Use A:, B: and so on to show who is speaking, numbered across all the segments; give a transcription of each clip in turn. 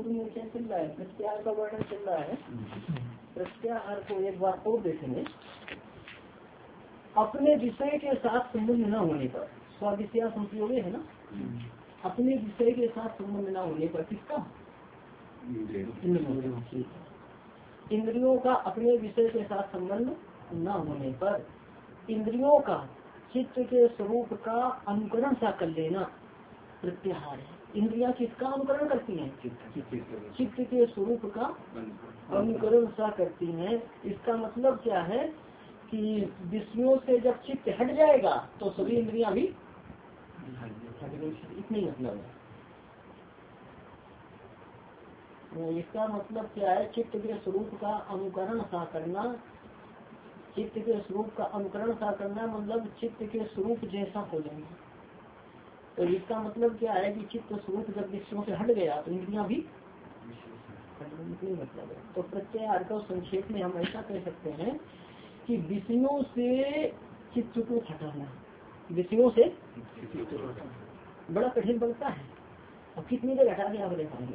A: पूर्व में क्या चल रहा है, प्रत्याहार का वर्णन चल रहा है। प्रत्याहार को एक बार और देखेंगे। अपने विषय के साथ संबंध न होने पर, स्वादिष्या संप्रयोग है ना, अपने विषय के साथ संबंध न होने पर किसका, इंद्रियों का अपने विषय के साथ संबंध न होने पर इंद्रियों का चित्त के स्वरूप का अनुकरण सा कर लेना प्रत्याहार है। इंद्रियां किसका अनुकरण करती हैं, चित्त के स्वरूप का अनुकरण सा करती हैं। इसका मतलब क्या है कि विषयों से जब चित्त हट जाएगा तो सभी इंद्रियां भी इतनी मतलब है। इसका मतलब क्या है, चित्त के स्वरूप का अनुकरण सा करना। चित्त के स्वरूप का अनुकरण सा करना मतलब चित्त के स्वरूप जैसा हो जाना। तो इसका मतलब क्या है कि चित्त स्वरूप जब विषयों से हट गया तो इंद्रियां भी नहीं मतलब है। तो प्रत्याहार को संक्षेप में हम ऐसा कह सकते हैं कि विषयों से चित्त को हटाना, विषयों से बड़ा कठिन बनता है। अब कितनी देर हटा के आप देखेंगे,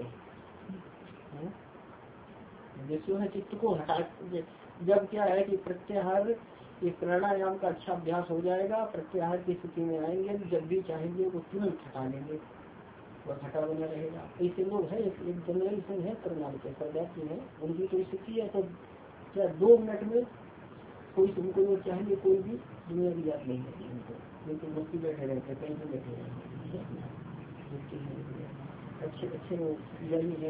A: विषयों से चित्त को हटा, जब क्या है कि प्रत्याहार ये प्राणायाम का अच्छा अभ्यास हो जाएगा, प्रत्याहार की स्थिति में आएंगे, जब भी चाहेंगे वो तुरंत हटा लेंगे और हटा बना रहेगा। ऐसे लोग है, एक जनरल है करनाल के सरदार जी है, उनकी कोई स्थिति है तो क्या 2 मिनट में कोई उनको वो चाहेंगे कोई भी दुनिया की याद नहीं है उनको, बिल्कुल मस्ती बैठे रहते, कहीं भी बैठे रहते, अच्छे अच्छे है।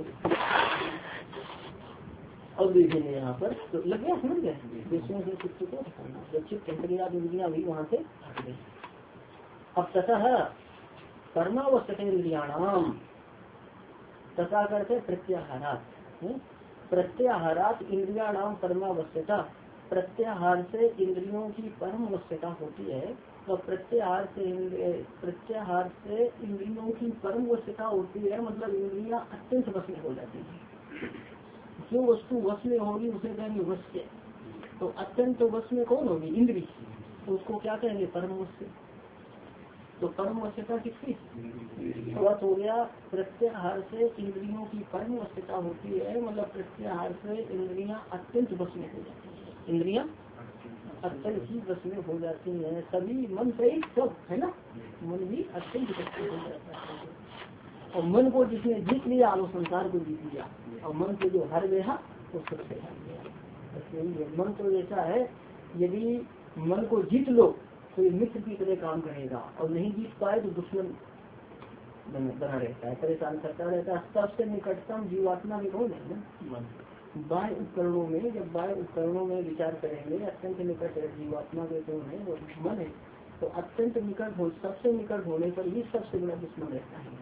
A: अब देखेंगे यहाँ पर तो लग गया, समझ गए, विषयों से चित्त को हटाना, जब चित्त हट गया तो इंद्रियां भी वहाँ से हट गई। अब तथा कर्मावस्थित इंद्रियाणाम, तथा करते प्रत्याहारात, प्रत्याहारात इंद्रियाणाम कर्मावस्थिता, प्रत्याहार से इंद्रियों की परम अवस्था होती है। तो प्रत्याहार से इंद्रियों की परम अवस्था होती है, मतलब इंद्रियां अत्यंत वश में हो जाती है। जो वस्तु वश में होगी उसे कहेंगे वश्य। तो अत्यंत वश में कौन होगी, इंद्री, तो उसको क्या कहेंगे, परम वश्य। तो परम वश्यता किसकी, वश हो गया। प्रत्याहार से इंद्रियों की परम वश्यता होती है, मतलब प्रत्याहार से इंद्रियां अत्यंत वश में हो जाती है, इंद्रियां अत्यंत ही वश में हो जाती हैं। सभी मन सहित सब है ना, मन भी अत्यंत वश में हो जाता है। और मन को जिसने जीत लिया वो संसार को जीत लिया, और मन से जो हार गया वो सबसे हार गया। मन तो ऐसा है, यदि मन को जीत लो तो ये मित्र की तरह काम करेगा, और नहीं जीत पाए तो दुश्मन बना रहता है, परेशान करता रहता है। सबसे निकटतम जीवात्मा भी कौन है ना, बाह्य उपकरणों में, जब बाह्य उपकरणों में विचार करेंगे अत्यंत निकट जीवात्मा के कौन है, वो मन है। तो अत्यंत निकट हो, सबसे निकट होने पर ही सबसे बड़ा दुश्मन रहता है।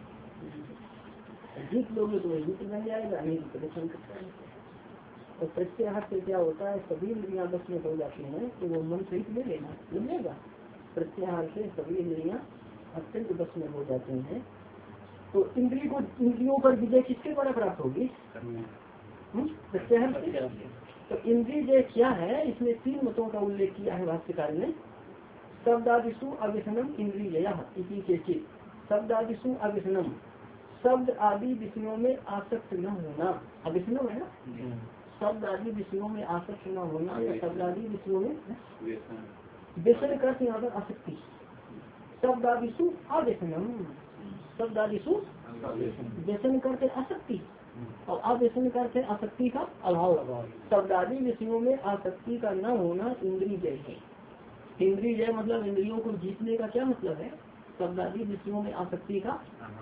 A: जीत लोगे तो वही जीत बन जाएगा, नहीं तो परेशान करता है। तो प्रत्याहार से क्या होता है, सभी इंद्रियां बस में हो जाती हैं, तो वो मन सहित ले लेना मिलेगा। प्रत्याहार से सभी इंद्रियां अत्यंत बस में हो जाती हैं। तो इंद्रियों पर विजय किसके द्वारा प्राप्त होगी, प्रत्याहार से। तो इंद्रिय जय क्या है, इसमें 3 मतों का उल्लेख किया है भाष्यकार ने। शब्दादिषु अव्यसनम इंद्रिय केचित, शब्दादिषु अव्यसनम, शब्द आदि विषयों में आसक्त न होना, अव्यसनम है ना, शब्द आदि विषयों में आसक्त न होना, या शब्द आदि विषयों में व्यसन करते यहाँ पर आसक्ति। शब्द आदिषु अव्यसनम, शब्द आदिषु व्यसन करते आसक्ति, और अव्यसन करते आसक्ति का अभाव। शब्द आदि विषयों में आसक्ति का न होना इंद्रिय जय है। इंद्रिय जय मतलब इंद्रियों को जीतने का क्या मतलब है, शब्द आदि विषयों में आसक्ति का,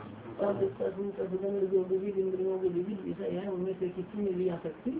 A: जो विविध इंद्रियों के विविध विषय है उनमें से किसी में भी आसक्ति,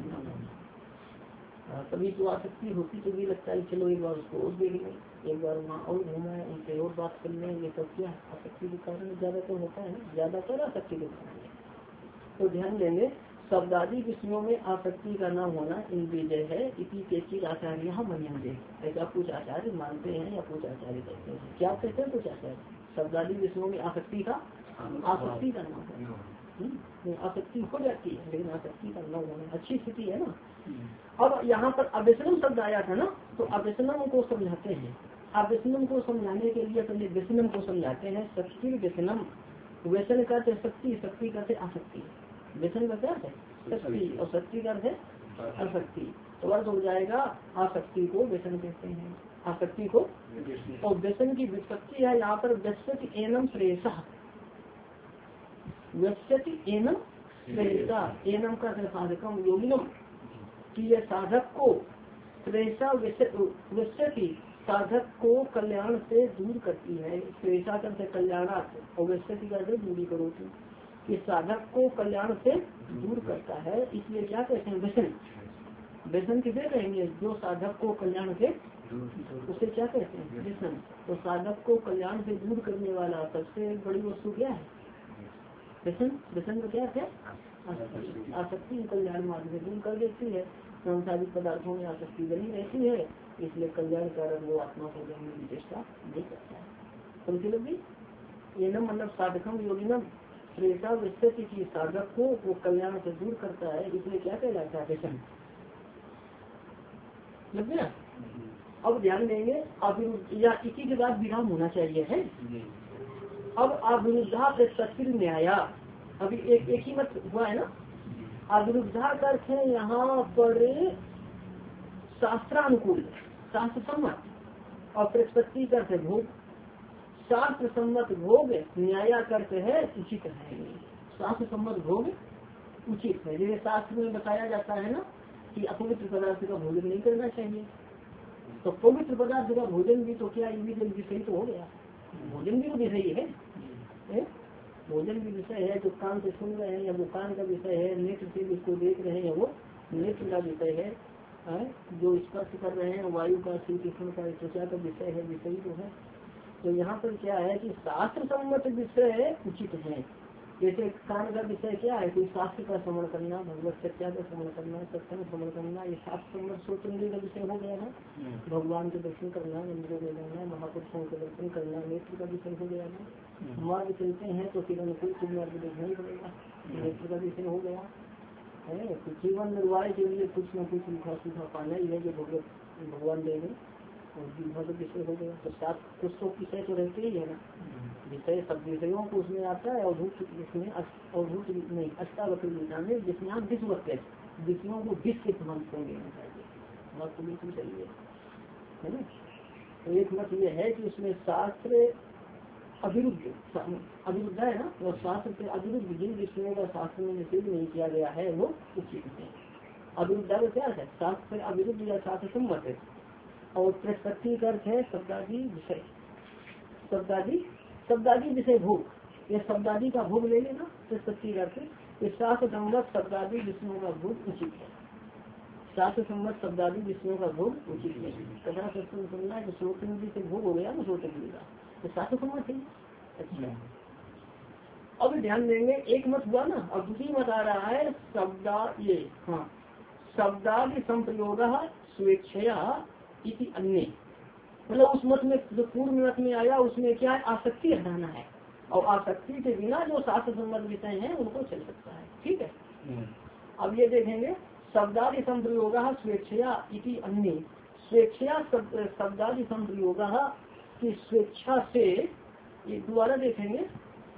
A: कभी तो आसक्ति होती तो भी लगता है चलो एक बार उसको और देख लें, एक बार वहाँ और घूमा है, उनसे और बात कर लें, ये सब क्या आसक्ति के कारण ज्यादातर होता है, ज्यादातर आसक्ति के कारण। तो ध्यान देंगे, शब्द आदि विषयों में आसक्ति का न होना इंद्रिय है। इसी के चीज आचार्य यहाँ मानेंगे, ऐसा कुछ आचार्य मानते हैं या कुछ आचार्य कहते हैं। क्या कहते हैं कुछ आचार्य, शब्द आदि विषयों में आसक्ति का न होना, आसक्ति हो जाती है लेकिन आसक्ति का न होना अच्छी स्थिति है ना। अब यहाँ पर अव्यसनम शब्द आया था ना, तो अव्यसनम को समझाते हैं। अव्यसनम को समझाने के लिए पहले व्यसनम को समझाते हैं। शक्ति व्यसनम, व्यसन करते शक्ति, शक्ति करते आसक्ति। व्यसन का क्या है शक्ति, और शक्ति का अर्थ है आसक्ति। तो अर्थ हो जाएगा आसक्ति को व्यसन कहते हैं, आसक्ति को। और व्यसन की विपत्ति है यहाँ पर व्यस्यति एनम श्रेयसः, व्यस्यति एनम श्रेयसा, एनम का साधकम योगिनम, कि यह साधक को श्रेयसा व्यस्यति, साधक को कल्याण से दूर करती है। श्रेयसा करते कल्याणार्थ और व्यस्यति करते दूरी करो, कि साधक को कल्याण से दूर करता है, इसलिए क्या कहते हैं व्यसन। व्यसन किसे कहेंगे, जो साधक को कल्याण से, उसे क्या कहते हैं व्यसन। तो साधक को कल्याण से दूर करने वाला सबसे बड़ी वस्तु क्या है व्यसन। व्यसन का क्या है आसक्ति, कल्याण मार्ग से दूर कर देती है, सांसारिक पदार्थों में आसक्ति बनी रहती है, इसलिए कल्याण कारण वो आत्मा को जानने की चेष्टा नहीं करता है। समझे लोग भी, ये न मतलब साधकम योगिनम श्रेयसा व्यस्यति, की साधक को वो कल्याण से दूर करता है, इसलिए क्या कहलाता है व्यसन। लग गया। अब ध्यान देंगे अविरुद्ध या इसी के बाद विराम होना चाहिए है। अब अविरुद्धा प्रत्यक्ष न्याया, अभी एक ही मत हुआ है ना। अविरुद्धा का अर्थ है यहाँ पर शास्त्रानुकूल, शास्त्र सम्मत, और प्रतिपत्ति का अर्थ है भोग। शास्त्र सम्मत भोग न्याया करते है उचित है। शास्त्र सम्मत भोग उचित है, जैसे शास्त्र में बताया जाता है ना कि अपवित्र पदार्थ का भोजन नहीं करना चाहिए, तो पवित्र पदार्थ का भोजन भी तो क्या विषय तो हो गया, भोजन भी तो विषय है। भोजन भी विषय है, जो कान से सुन रहे हैं या वो कान का विषय है, नेत्र से जिसको देख रहे हैं वो नेत्र का विषय है, जो स्पर्श कर रहे हैं वायु का, शीतोष्ण का, त्वचा का विषय है, विषय तो है। तो यहाँ पर क्या है कि शास्त्र सम्मत विषय उचित है। जैसे कान का विषय क्या है, कोई शास्त्र का श्रवण करना, भगवत सत्या का श्रवण करना, सत्संग श्रवण करना, ये शास्त्र सम्मत सोचने का विषय हो गया ना। भगवान के दर्शन करना, मंदिरों में जाना, महापुरुषों के दर्शन करना, नेत्र का विषय हो गया ना। मार्ग चलते हैं तो फिर अनुकूल मार्ग देखना ही पड़ेगा, नेत्र का विषय हो गया है। तो जीवन निर्वाह के लिए कुछ न कुछ लिखा सूखा पाना ही है, जो भगवान देंगे, और जीवन का विषय हो गया। तो सात कुछ तो विषय तो रहते ही है ना, विषय सब विषयों को उसमें आता है। अवधूत इसमें अवधूत नहीं, अष्टावक्र गीता में जिसमें आप विश्ववत विषयों को विश्व के समान को लेना चाहिए, मत बिल्कुल सही है ना। तो एक मत ये है कि उसमें शास्त्र अविरुद्ध है ना, और शास्त्र से अविरुद्ध जिन विषयों का शास्त्र में निषेध नहीं किया गया है वो उचित है। अविरुद्ध का क्या है, शास्त्र से अविरुद्ध या शास्त्र सम्मत है। और प्रत्यक्ष का अर्थ है शब्दादि विषय, शब्दादि विषय भोग, ये शब्दादि का भोग ले लेना। प्रत्यक्ष का अर्थ शास्त्र सम्मत शब्दादि विषयों का भोग उचित है। शास्त्र सम्मत शब्दादि विषयों का भोग उचित है। कथा सत्संग सुनना है, श्रोत इंद्रिय से भोग हो गया ना, श्रोत इंद्रिय का तो शास्त्र सम्मत है। अच्छा, अब ध्यान देंगे एक मत हुआ ना, अब दूसरी मत आ रहा है शब्दादि संप्रयोग स्वेच्छया इति अन्य। मतलब उस मत में जो पूर्व मत में आया उसमें क्या है, आसक्ति हटाना है, और आसक्ति के बिना जो शास्त्र संबंध विषय हैं उनको चल सकता है। ठीक है। अब ये देखेंगे शब्दादि संप्रयोग स्वेच्छया इति अन्य। स्वेच्छया शब्दादि संप्रयोग की स्वेच्छा से, ये दोबारा देखेंगे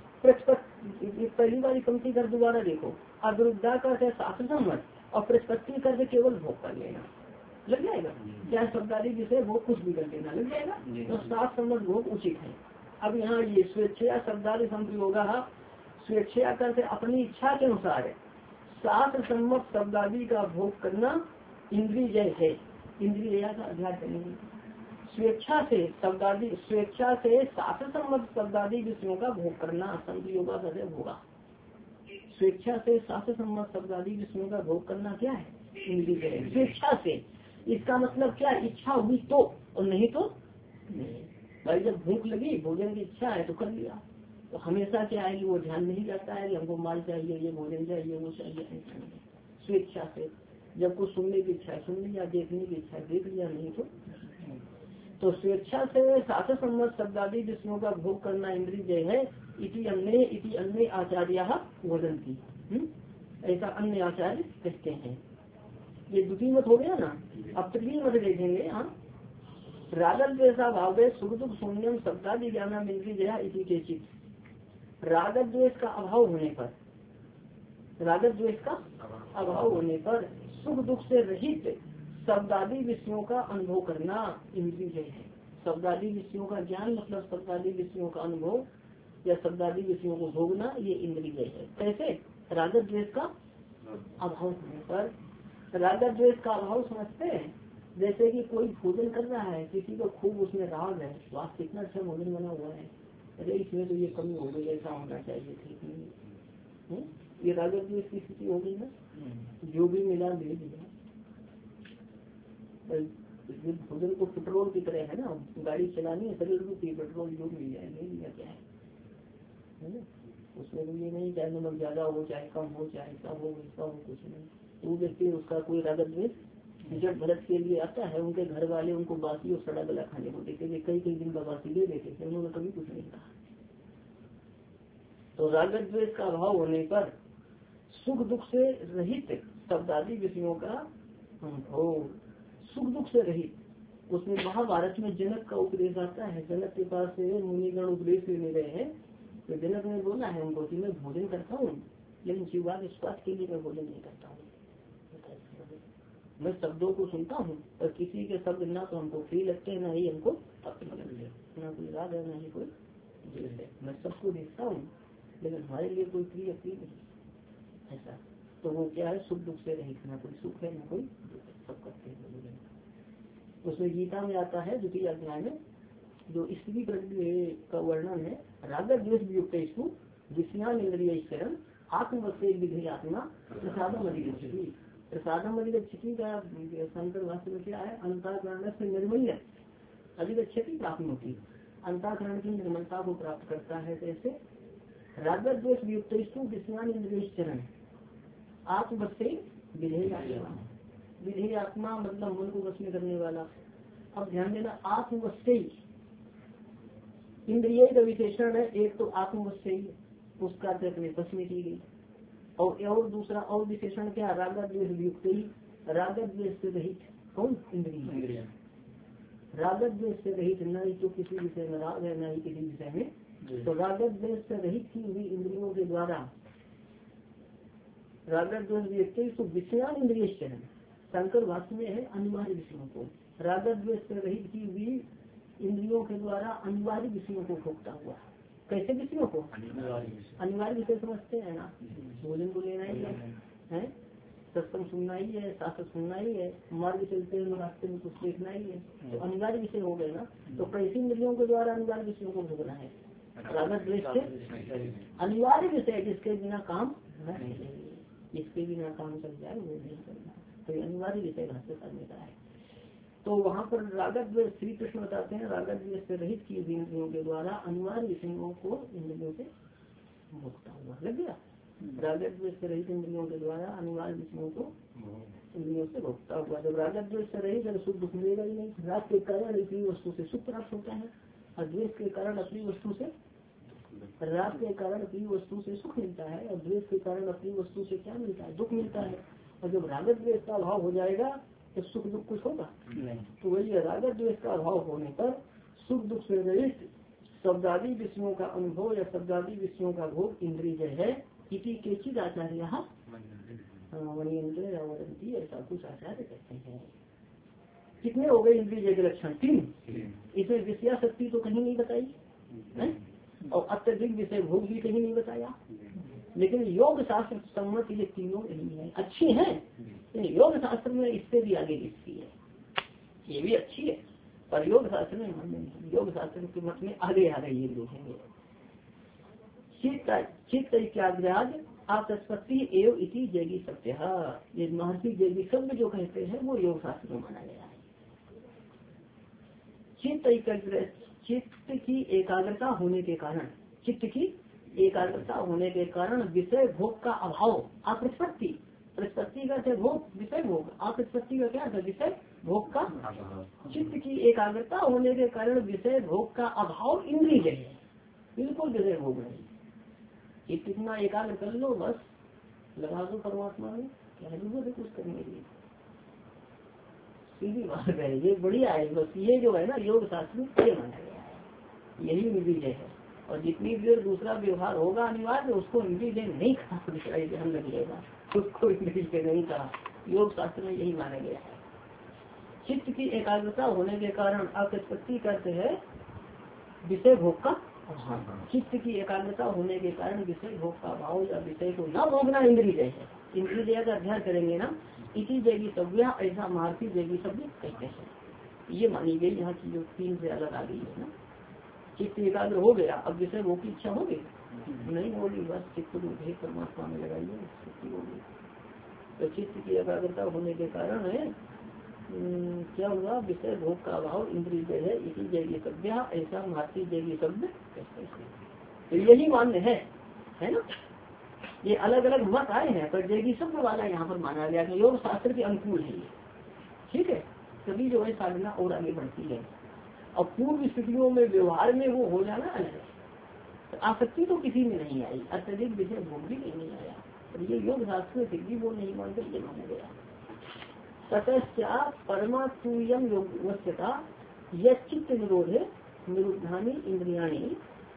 A: पहली बार पंक्ति कर दोबारा देखो। अविरुद्धा का शास्त्र सम्मत और प्रतिपत्ति करके केवल भोग कर लेना, लग जाएगा। चाहे शब्दादि विषय भोग कुछ भी कर लेना लग जाएगा, तो शास्त्र सम्मत भोग उचित है। अब यहाँ ये स्वेच्छया शब्दादि संप्रयोग, स्वेच्छया करके अपनी इच्छा के अनुसार शास्त्र सम्मत शब्दादि का भोग करना इंद्रिय जय है, इंद्रिय का अध्याय करेंगे। स्वेच्छा से शब्दादि, स्वेच्छा से शास्त्र सम्मत शब्दादि विषयों का भोग करना संयोग होगा। स्वेच्छा से शास्त्र सम्मत शब्दादि विषयों का भोग करना क्या है, इंद्रिय है। स्वेच्छा से इसका मतलब क्या, इच्छा हुई तो, और नहीं तो नहीं। भाई जब भूख लगी, भोजन की इच्छा है तो कर लिया, तो हमेशा क्या है कि वो ध्यान नहीं जाता है कि हमको माल चाहिए, ये भोजन चाहिए, वो चाहिए। स्वेच्छा से जब कुछ सुनने की इच्छा है सुन लिया, देखने की इच्छा है देख लिया, नहीं तो स्वेच्छा से शास्त्र सम्मत शब्दादि विषयों का भोग करना इंद्रिय है। इति अन्य आचार्य वदन्ति, ऐसा अन्य आचार्य कहते हैं। ये द्वितीय मत हो गया ना। अब तृतीय मत देखेंगे। रागद्वेषा भावे सुख दुख शून्यम शब्दादि ज्ञानम इंद्रिय इति केचित। रागद्वेष का अभाव होने पर, राग द्वेष का अभाव होने पर सुख दुख से रहित शब्दादि विषयों का अनुभव करना इंद्रिय है। शब्दादि विषयों का ज्ञान मतलब शब्दादि विषयों का अनुभव या शब्दादि विषयों को भोगना, ये इंद्रिय है। कैसे? राग द्वेष का अभाव होने पर। राग द्वेष का अभाव समझते हैं, जैसे कि कोई भोजन कर रहा है, किसी को खूब उसमें राग है, वाह कितना अच्छा भोजन बना हुआ है, अरे इसमें तो ये कमी हो गई, ऐसा होना चाहिए, ठीक नहीं, ये राग द्वेष की स्थिति हो गई ना। जो भी मिला दे दिया। भोजन को पेट्रोल की तरह है ना, गाड़ी चलानी है, शरीर रूपी पेट्रोल जो मिल जाए ले लिया, क्या है ना। उसमें तो ये नहीं चाहे नमक ज्यादा हो चाहे कम हो, चाहे ऐसा हो वैसा हो, कुछ नहीं। वो व्यक्ति उसका कोई राग द्वेष जब भरत के लिए आता है, उनके घर वाले उनको बासी और सड़ा गला खाने को देते थे, कई दिन का बासी दे देते थे, उन्होंने कभी कुछ नहीं कहा। तो राग द्वेष का अभाव होने पर सुख दुख से रहित शब्दादि विषयों का अनुभव, सुख दुख से रहित। उसमें महाभारत में जनक का उपदेश आता है, जनक के पास से मुनिगण उपदेश लेने गए हैं, तो जनक ने बोला है उनको कि मैं भोजन करता हूँ, लेकिन जीवा के स्वास्थ्य के लिए मैं भोजन नहीं करता हूँ। मैं शब्दों को सुनता हूँ और किसी के शब्द ना तो हमको प्रिय लगते हैं, ना ही हमको अपने लगते हैं, ना कोई राग है ना ही कोई द्वेष है। मैं सबको देखता हूँ लेकिन हमारे लिए कोई प्रिय नहीं, ऐसा। तो वो क्या है? सुख दुख से रहित, ना कोई सुख है ना कोई दुख, सब करते हैं। उसमें गीता में आता है द्वितीय अध्याय में जो स्त्री का वर्णन है, राग द्वेष युक्त विषयान इंद्रिय शरण आत्मवत्से विधि आत्मा प्रसादम अधिगच्छति। प्रसादम अधिगच्छति का शंकर भाष्य में क्या है? अंतःकरण से निर्मल्य अधिगच्छति प्राप्नोति, अंतःकरण की निर्मलता को प्राप्त करता है। कैसे? राग द्वेष युक्त विषयान इंद्रिय शरण आत्मवत्से विधेय आत्मा, विधेय आत्मा मतलब मन को वश में करने वाला। अब ध्यान देना, आत्मवत्से इंद्रिय का विशेषण है, एक तो आत्मवत्से उसका अपने वश में की गई, और दूसरा और विशेषण क्या? राग द्वेष युक्त, राग द्वेष से रहित। कौन? इंद्रिय। राग द्वेष से रहित, न ही तो किसी विषय में राग है न ही किसी विषय में। तो राग द्वेष से रहित की हुई इंद्रियों के द्वारा राग द्वेष युक्त विषयान इंद्रिय शरण, शंकर भाष्य में है अनिवार्य विषयों को, राग द्वेष से रहित की हुई इंद्रियों के द्वारा अनिवार्य विषयों को भोगता हुआ। कैसे विषयों को? अनिवार्य विषय समझते हैं ना, भोजन को लेना ही है, सत्संग सुनना ही है, शास्त्र सुनना ही है, मार्ग चलते हुए रास्ते में कुछ देखना ही है, तो अनिवार्य विषय हो गए ना। तो कैसी इंद्रियों के द्वारा अनिवार्य विषयों को भोगना है? राग द्वेष से अनिवार्य विषय जिसके बिना काम न चले, जिसके बिना काम चल जाए वो नहीं करना, तो अनिवार्य विषय भाष्य करने का है। तो वहाँ पर राग द्वेष श्री कृष्ण बताते हैं, राग द्वेष से रहित की इंद्रियों के द्वारा अनिवार्य विषयों को इंद्रियों से भोगता हुआ। लग गया? राग द्वेष से रहित इंद्रियों के द्वारा अनिवार्य विषयों को इंद्रियों से भोगता हुआ। जब राग द्वेष से रहित है सुख दुख मिलेगा ही नहीं। राग के कारण अपनी वस्तु से सुख प्राप्त होता है और द्वेष के कारण अपनी वस्तु से, राग के कारण अपनी वस्तु से सुख मिलता है और द्वेष के कारण अपनी वस्तु से क्या मिलता है? दुख मिलता है। और जब राग द्वेष का अभाव हो जाएगा तो सुख दुख कुछ होगा नहीं। तो वही राग द्वेष का अभाव होने पर सुख दुख से रहित शब्दादि विषयों का अनुभव या शब्दादि विषयों का भोग इंद्रिय है। इति केचिद आचार्य वदंती, ऐसा कुछ आचार्य कहते हैं। कितने हो गए इंद्रिय के लक्षण? 3। इसमें विषया शक्ति तो कहीं नहीं बताई है और अत्यधिक विषय भोग भी कहीं नहीं बताया, लेकिन योग शास्त्र सम्मत ये तीनों नहीं है। अच्छी है, योग शास्त्र में इससे भी आगे लिखती है, ये भी अच्छी है, पर योग शास्त्र में, योग शास्त्र के मत में आगे आ गई ये देखेंगे। चित्त इत्याग्राज आपत्ति एवं इति जैगी सत्य, ये महर्षि जैगी शब्द जो कहते हैं वो योग शास्त्र में माना गया है। चित्त की एकाग्रता होने के कारण, चित्त की एकाग्रता होने के कारण विषय भोग का अभाव, अप्रतिपत्ति, प्रतिपत्ति का भोग, विषय भोग, अप्रतिपत्ति का क्या था? विषय भोग का। चित्त की एकाग्रता होने के कारण विषय भोग का अभाव इंद्रिय है, बिल्कुल विषय भोग नहीं। ये कितना एकाग्र कर लो, बस लगा दो परमात्मा में, क्या जरूरत है कुछ करने के लिए, सीधी बात है। ये बढ़िया है, बस ये जो है ना योग शास्त्र में ये माना गया है, यही विजय है। और जितनी देर दूसरा व्यवहार होगा अनिवार्य उसको इंद्रिय ने नहीं कहा, दूसरा ध्यान रखिएगा, उसको इंद्रिय ने नहीं कहा। योग शास्त्र में यही माना गया है। चित्त की एकाग्रता होने के कारण आत्मत्पत्ति करते हैं विषय भोग का। चित्त की एकाग्रता होने के कारण विषय भोग का भाव या विषय को न भोगना इंद्रिय है। इंद्रिय का अध्ययन करेंगे ना, इसी जैगी सव्या ऐसा महारती जैगी सव्य कहते हैं। ये मानी गई यहाँ की जो 3 से अलग आ गई है ना। चित्त एकाग्र हो गया, अब विषय भोग की इच्छा होगी नहीं होगी, बस चित्त को भेद परमात्मा में लगाइए, चित्त होगी। तो चित्त की एकाग्रता होने के कारण है क्या हुआ, विषय भोग का अभाव इंद्रिय है। इसी जैगी सभ्या ऐसा महारती जैगी शब्द तो यही मान्य है ना। ये अलग अलग मत आए हैं, पर जैगी शब्द वाला यहाँ पर माना गया कि योग शास्त्र के अनुकूल है ये, ठीक है। तभी जो है साधना और आगे बढ़ती है। और पूर्व स्थितियों में व्यवहार में वो हो जाना अलग है, तो आसक्ति तो किसी में नहीं आई, अत्यधिक विषय भोग भी नहीं आया। और ये योग शास्त्र में फिर भी वो नहीं मानते, ये माना गया। ततश्चा परमात्म योगवस्था यह चित्त निरोधे निरुद्धानी इंद्रियाणी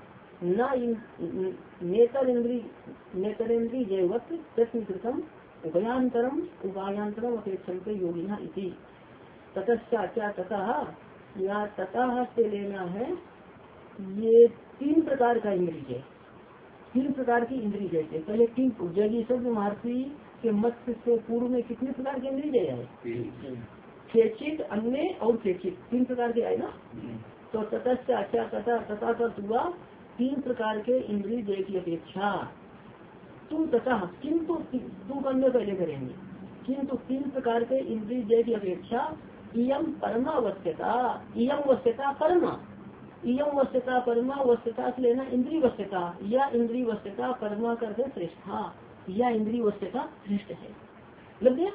A: नेतरेन्द्रीय जैवत प्रश्नकृतम उपायांतरम अपेक्षन्ते योगिना इति। ततश्चा क्या ततः या ततः से लेना है, ये 3 प्रकार का इंद्रिय है, 3 प्रकार की इंद्रिय जैसे पहले 3 जैगी शब्द महर्षि के मत से पूर्व में कितने प्रकार के इंद्रिय है, खेचित अन्य और खेचित 3 प्रकार के आए ना। तो ततश्चा अच्छा तथा हुआ 3 प्रकार के इंद्रिय जय की अपेक्षा तुम तथा किंतु तू करने पहले करेंगे, किंतु 3 प्रकार के इंद्रिय जय की अपेक्षा इयम परमावस्थ्यता, इयम वस्त्यता परमा, इयम वस्त्यता परमा, वस्त्यता से लेना इंद्रिय वस्त्यता, या इंद्रिय वस्त्यता परमा करके श्रेष्ठा, या इंद्रिय वस्त्यता श्रेष्ठ है, लग गया।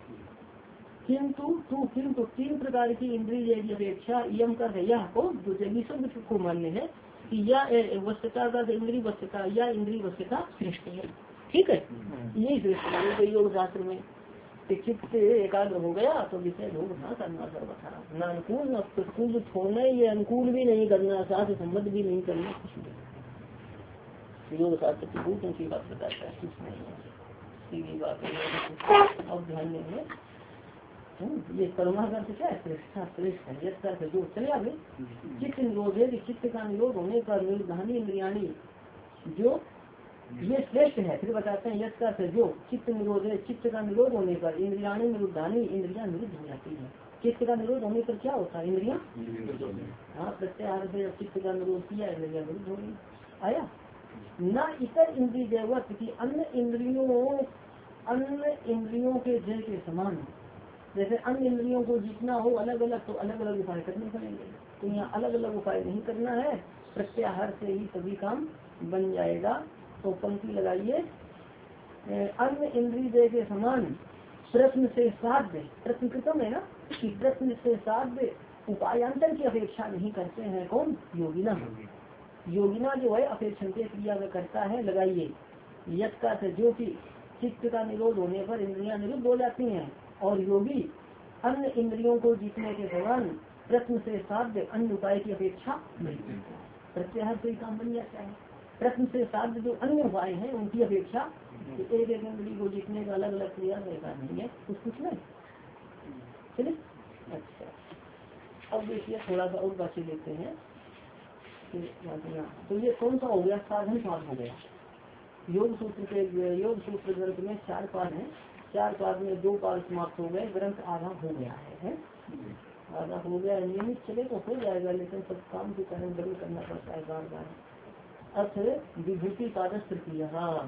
A: किंतु 3 प्रकार की इंद्रिय की अपेक्षा यम का यह को जो जगी शब्द को मान्य है कि यह वस्त्यता का इंद्रिय वस्त्यता या इंद्रिय वस्त्यता श्रेष्ठ है, ठीक है। यही श्रेष्ठ योग शास्त्र में चित्त से एकाग्र हो गया तो विषय भोग न करना सर्वथा, न अनुकूल न प्रतिकूल छोड़ना, ये अनुकूल भी नहीं करना, साथ संबद्ध भी नहीं करना, कुछ नहीं। योग शास्त्र की बहुत ऊंची बात बताता है, कुछ नहीं है, सीधी बात है। अब ध्यान देंगे ये परमार्थ क्या है, श्रेष्ठा श्रेष्ठ है। यह जो चले आगे चित्त निरोध है, चित्त का निरोध होने पर निरुद्धानी इंद्रियाणी जो ये श्रेष्ठ है। फिर बताते हैं यश का जो चित्त निरोध है, चित्त का निरोध होने पर इंद्रियाणी निरुद्धानी इंद्रिया निरुद्ध हो जाती है। चित्त का निरोध होने पर क्या होता है, इंद्रिया हाँ प्रत्याहार से चित्त का निरोध किया इंद्रिया निरुद्ध हो गई। आया न इतर इंद्रिय जैवत की अन्य इंद्रियों के जय के समान, जैसे अन्य इंद्रियों को जीतना हो अलग अलग तो अलग अलग उपाय करने पड़ेंगे, तो यहाँ अलग अलग उपाय नहीं करना है, प्रत्याहार से ही सभी काम बन जाएगा। तो पंक्ति लगाइए अन्य इंद्रिय जय के समान प्रश्न से साध्य, प्रश्न कृतम है ना कि प्रश्न से साध्य उपायांतर की अपेक्षा नहीं करते हैं। कौन, योगिना। योगिना जो है अपेक्षन्ते क्रिया में करता है, लगाइए यश का जो कि चित्त का निरोध होने पर इंद्रियां निरुद्ध हो जाती हैं, और योगी अन्य इंद्रियों को जीतने के दौरान प्रश्न से साध्य अन्य उपाय की अपेक्षा नहीं करता, प्रत्याहार से ही काम बन जाता है। प्रश्न से साध्य जो अन्य उपाय हैं उनकी अपेक्षा एक इंद्रिय को जीतने का अलग अलग क्रिया बेकार नहीं है, कुछ नहीं। चलिए अच्छा अब देखिए थोड़ा सा और बातें लेते हैं। तो ये कौन सा हो गया, साधन पाद हो गया। योग सूत्र ग्रंथ में 4 पाद हैं, 4 पाद में 2 पाद समाप्त हो गए, ग्रंथ आधा हो गया है? आधा हो गया। नियमित चले तो हो जाएगा, लेकिन सब काम के कारण बदल करना पड़ता है बार बार। अर्थ विभूति पाद तृतीय,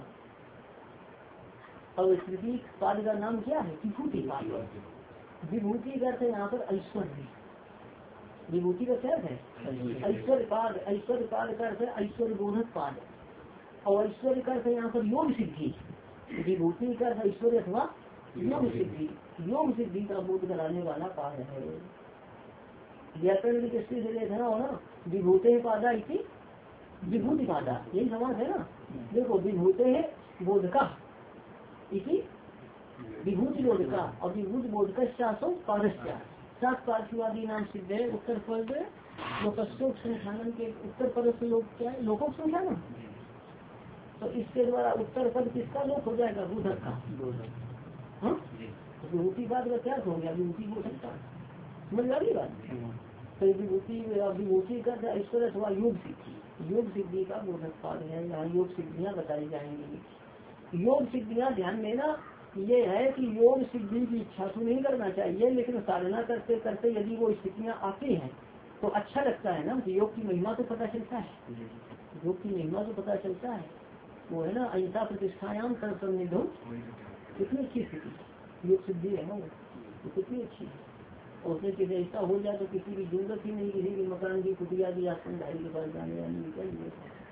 A: अब तृतीय पाद का नाम क्या है, विभूति पाद। विभूति का अर्थ है यहाँ पर ऐश्वर्य, विभूति का क्या है ऐश्वर्य पाद। ऐश्वर्य पाद का अर्थ है ऐश्वर्य बोधक पाद, और ऐश्वर्य का अर्थ है यहाँ पर योग सिद्धि। विभूति का अर्थ ऐश्वर्य अथवा योग सिद्धि, योग सिद्धि का बोध कराने वाला पाद है। व्याकरण की दृष्टि से देखना हो ना, विभूते पादा इति विभूति पादा, यही समाज है ना। देखो विभूते बोधका इति विभूति बोधका, और विभूति बोधका शासो पारस्या, 7 पार्थिवादी नाम सिद्ध है। उत्तर पद लोकोत्सव संख्यानन के उत्तर पद से लोग क्या है, लोकों संख्यानन। तो इसके द्वारा उत्तर पद किसका लोप हो जाएगा, बोधक का। हाँ, विभूति बात का क्या हो गया, विभूति बोधक का, समझ आ रही बात। तो विभूति का ईश्वर अथवा योग सिद्धि, योग सिद्धि का बोधक पाद है। यहाँ योग सिद्धियाँ बताई जाएंगी। योग सिद्धियाँ ध्यान देना, ये है कि योग सिद्धि की इच्छा तो नहीं करना चाहिए, लेकिन साधना करते करते यदि वो स्थितियाँ आती हैं तो अच्छा लगता है ना, योग की महिमा तो पता चलता है, योग की महिमा तो पता चलता है। वो है ना, अहिंसा प्रतिष्ठायाम सर्वसन्निधो, कितनी अच्छी स्थिति योग सिद्धि है ना, वो कितनी अच्छी है। और उसमें किसी ऐसा हो जाए तो किसी की जरूरत ही नहीं, किसी की मकान की कुटिया की आसन भाई के पास जाने वाली चाहिए।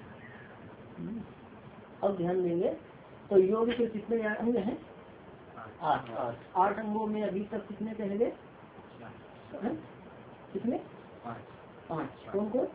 A: अब ध्यान देंगे तो योग के कितने अंग हैं, 8 अंगों में अभी तक कितने कहे गए, कितने, 5। कौन कौन,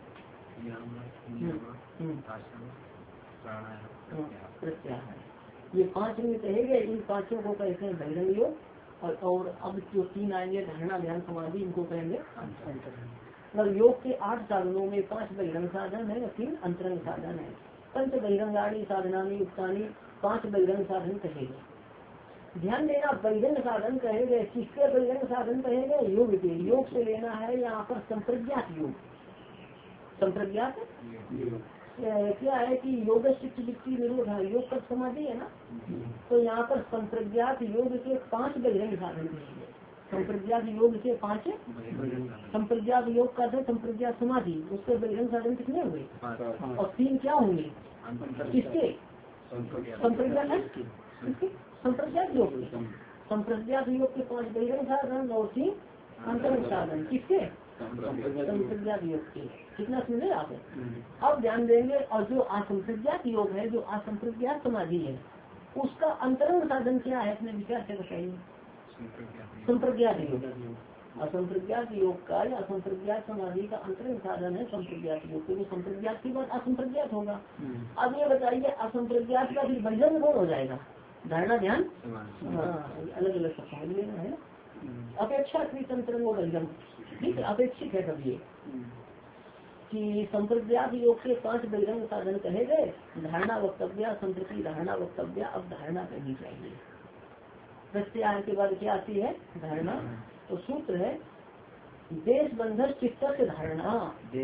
A: प्रत्याहार, ये 5 अंग कहे गए। इन 5 को कहते हैं बहिरंग योग। और अब जो 3 आएंगे धारणा ध्यान समाधि, इनको कहेंगे अंतरंग। मतलब योग के 8 साधनों में 5 बहिरंग साधन है, 3 अंतरंग साधन है। पंच बहिरंगाणी साधनानी युक्तानी, 5 बहिरंग साधन कहे गए। ध्यान देना, बहिरंग साधन कहे गए, किसके बहिरंग साधन कहे गए, योग के। योग से लेना है यहाँ पर संप्रज्ञात योग। संप्रज्ञात क्या है कि योग चित्त वृत्ति निरोध है, योग का समाधि है ना। तो यहाँ पर संप्रज्ञात योग के 5 बहिरंग साधन कहेंगे। संप्रज्ञात योग के 5, संप्रज्ञात योग का संप्रज्ञात समाधि, उसके बहिरंग साधन कितने हुए, और 3 क्या होंगे, किसके, संप्रज्ञात, संप्रज्ञात योग के। संप्रज्ञात योग के 5 बहिरंग साधन और 3 अंतरंग साधन, किसके, संप्रज्ञात योग के। कितना सुने आप। अब ध्यान देंगे, और जो असंप्रज्ञात योग है, जो असंप्रज्ञात समाधि है, उसका अंतरंग साधन क्या है, अपने विचार से बताइए। संप्रज्ञात योग, असंप्रज्ञात योग का या असंप्रज्ञात समाधि का अंतरंग साधन है संप्रज्ञात योग। क्योंकि संप्रज्ञात की बात असंप्रज्ञात होगा। अब ये बताइए, असंप्रज्ञात का फिर बहिरंग कौन हो जाएगा, धारणा ध्यान, अलग अलग समझ लेना है। अपेक्षाकृत अंतरंग और बहिरंग, ठीक है, अपेक्षित है सब ये कि संप्रज्ञात योग के 5 बहिरंग साधन कहे गए। धारणा वक्तव्य, संप्रति धारणा वक्तव्य, अब धारणा करनी चाहिए। प्रत्याहार के बाद क्या आती है, धारणा। तो सूत्र है, देश बंधन चित्त से धारणा।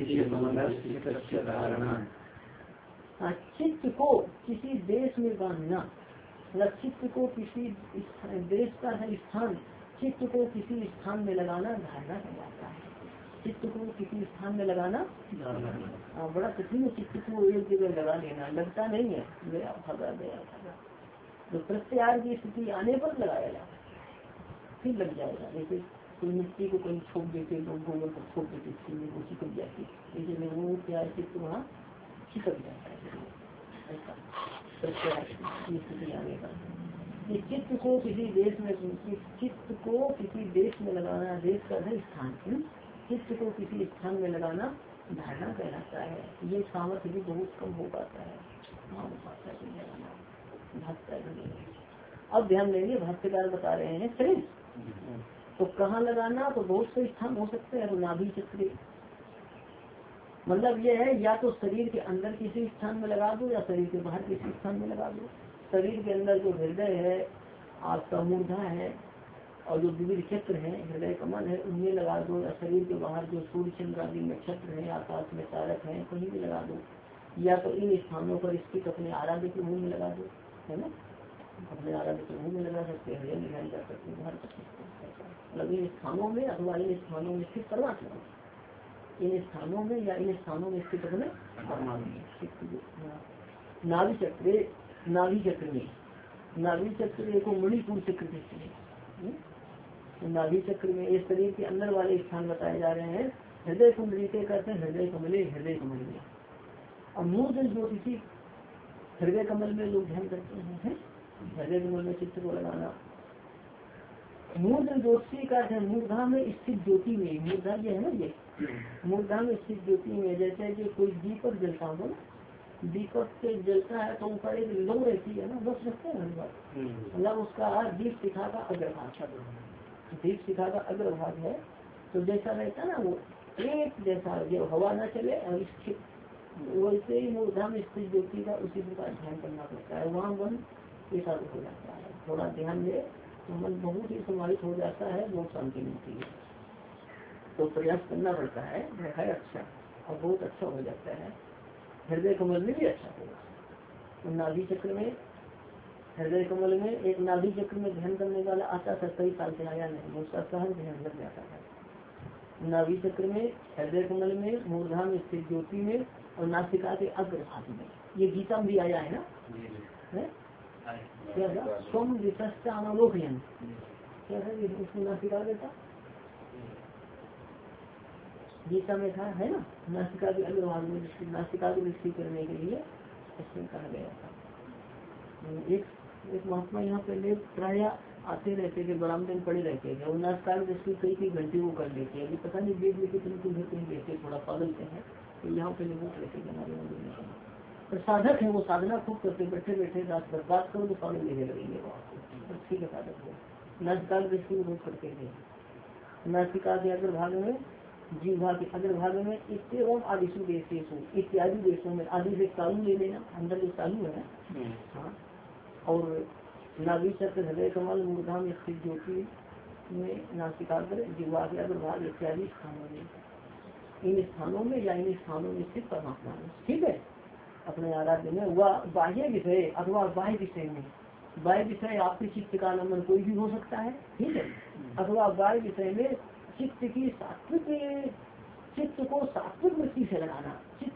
A: चित्त को किसी देश में बांधना, मतलब चित्त को किसी देश का है स्थान, चित्त को किसी स्थान में लगाना धारणा कहलाता है। चित्त को किसी स्थान में लगाना, बड़ा कठिन है चित्त को एक जगह लगा लेना, लगता नहीं है, गया भागा गया भागा। तो प्रत्याहार की स्थिति आने पर लगाया जाता है, फिर लग जाएगा। जैसे कोई मिट्टी को कहीं छोड़ देते, लोग गोबर को छोड़ देते, वो चिपक जाती है, लेकिन वो क्या है, चित्त वहाँ चिपक जाता है। ऐसा प्रत्याहार की स्थिति आने पर चित्त को किसी देश में, चित्त को किसी देश में लगाना, देश का है स्थान, चित्त को किसी स्थान में लगाना धारणा कहलाता है। ये सामर्थ्य भी बहुत कम हो पाता है, अब ध्यान देंगे, भाष्यकार बता रहे हैं शरीर तो कहाँ लगाना, तो बहुत से स्थान हो सकते हैं। तो नाभि चक्र, मतलब ये है, या तो शरीर के अंदर किसी स्थान में लगा दो या शरीर के बाहर किसी स्थान में लगा दो। शरीर के अंदर जो हृदय है, आपका मूर्धा है, और जो विविध क्षेत्र है, हृदय कमल है, उनमें लगा दो। या शरीर के बाहर जो सूर्य चंद्र आदि नक्षत्र है, आकाश में तारक है, कहीं भी लगा दो। या तो इन स्थानों पर स्थित अपने आराध्य के मुंह में लगा दो, है ना, अपने आराध्य के मुंह में लगा सकते हैं, हृदय लगाई जा सकते हैं, बाहर कर सकते हैं। मतलब इन स्थानों में अथवा इन स्थानों में स्थित परमात्मा, इन स्थानों में या इन स्थानों में स्थित अपने परमात्मा। नाभि चक्र, नाभि चक्र में, नाभि चक्र को मणिपुर चक्र कहते हैं। नाभि चक्र में इस शरीर के अंदर वाले स्थान बताए जा रहे हैं। हृदय कुंडली के कहते हैं हृदय कमले, हृदय कमल में। और मूर्धन ज्योतिषी, हृदय कमल में लोग ध्यान करते हैं, हृदय कमल में चित्त को लगाना। मूर्धन ज्योतिषी का है मूर्धा में स्थित ज्योति में, मूर्धा ये है ना, ये मूर्धा में स्थित ज्योति में। जैसे कि कोई दीपक जलता हो, दीपक से जलता है तो ऊपर एक लौ रहती है ना, बस रखते हैं, मतलब उसका दीप शिखा का अग्रभाग, दीप शिखा का अग्रभाग है। तो जैसा रहता है ना वो एक जैसा जब हवा न चले और स्थित, वैसे ही मूर्धाम स्थित ज्योति का उसी प्रकार ध्यान करना पड़ता है। वहाँ मन एकाग्र हो जाता है, थोड़ा ध्यान दे तो मन बहुत ही समाहित हो जाता है, बहुत शांति मिलती है। तो प्रयास करना पड़ता है अच्छा, और बहुत अच्छा हो जाता है। हृदय कमल में भी अच्छा होगा। नाभि चक्र में, हृदय कमल में एक नाभि चक्र में ध्यान करने वाला आता था, कई साल से आया नहीं, उसका सहज ध्यान लग जाता है। नाभि चक्र में, हृदय कमल में, मूर्धाम स्थित ज्योति में और नासिका के अग्रभाग में। ये गीता में भी आया है ना, क्या था? स्वम विशस्ता अनलोकयन, क्या है उसमें नासिका देता गीता में था, है ना, नासिका के अग्रभाग में, नासिका को दृष्टि करने के लिए इसमें कहा गया था। एक महात्मा यहाँ पहले प्राय आते रहते थे, बराम दिन पड़े रहते थे, और नासिका की दृष्टि कई घंटे वो कर लेते हैं। अभी पता नहीं वेद में कितने कहीं देते, थोड़ा पागल से है, तो यहाँ पे लोग रहते थे हमारे मंदिर में। पर साधक है, वो साधना खूब करते, बैठे बैठे रात भर बात करो तो पागल लेने लगेंगे वहाँ। ठीक है, साधक है, नासिका की दृष्टि को करते थे। नासिका के अग्रभाग में, जीवा के अग्रभाग में, एवं आदिशु देशेशु इत्यादि देशों में, आदि से तालु ले लेना, अंदर जो तालु है। हाँ, और नाभि चक्र, हृदय कमल, मूर्धाम स्थित ज्योति में, नासिकाग्र, जीवा के अग्रभाग इत्यादि स्थानों में, इन स्थानों में या इन स्थानों में स्थित परमात्मा है। ठीक है, अपने आराध्य में वह बाह्य विषय अथवा बाह्य विषय में, बाह्य विषय आपके चित्त का नंबर कोई भी हो सकता है, ठीक है, अथवा बाह्य विषय में चित्त की सात्विक, चित्त को सात्विक वृत्ति से लगाना, चित्त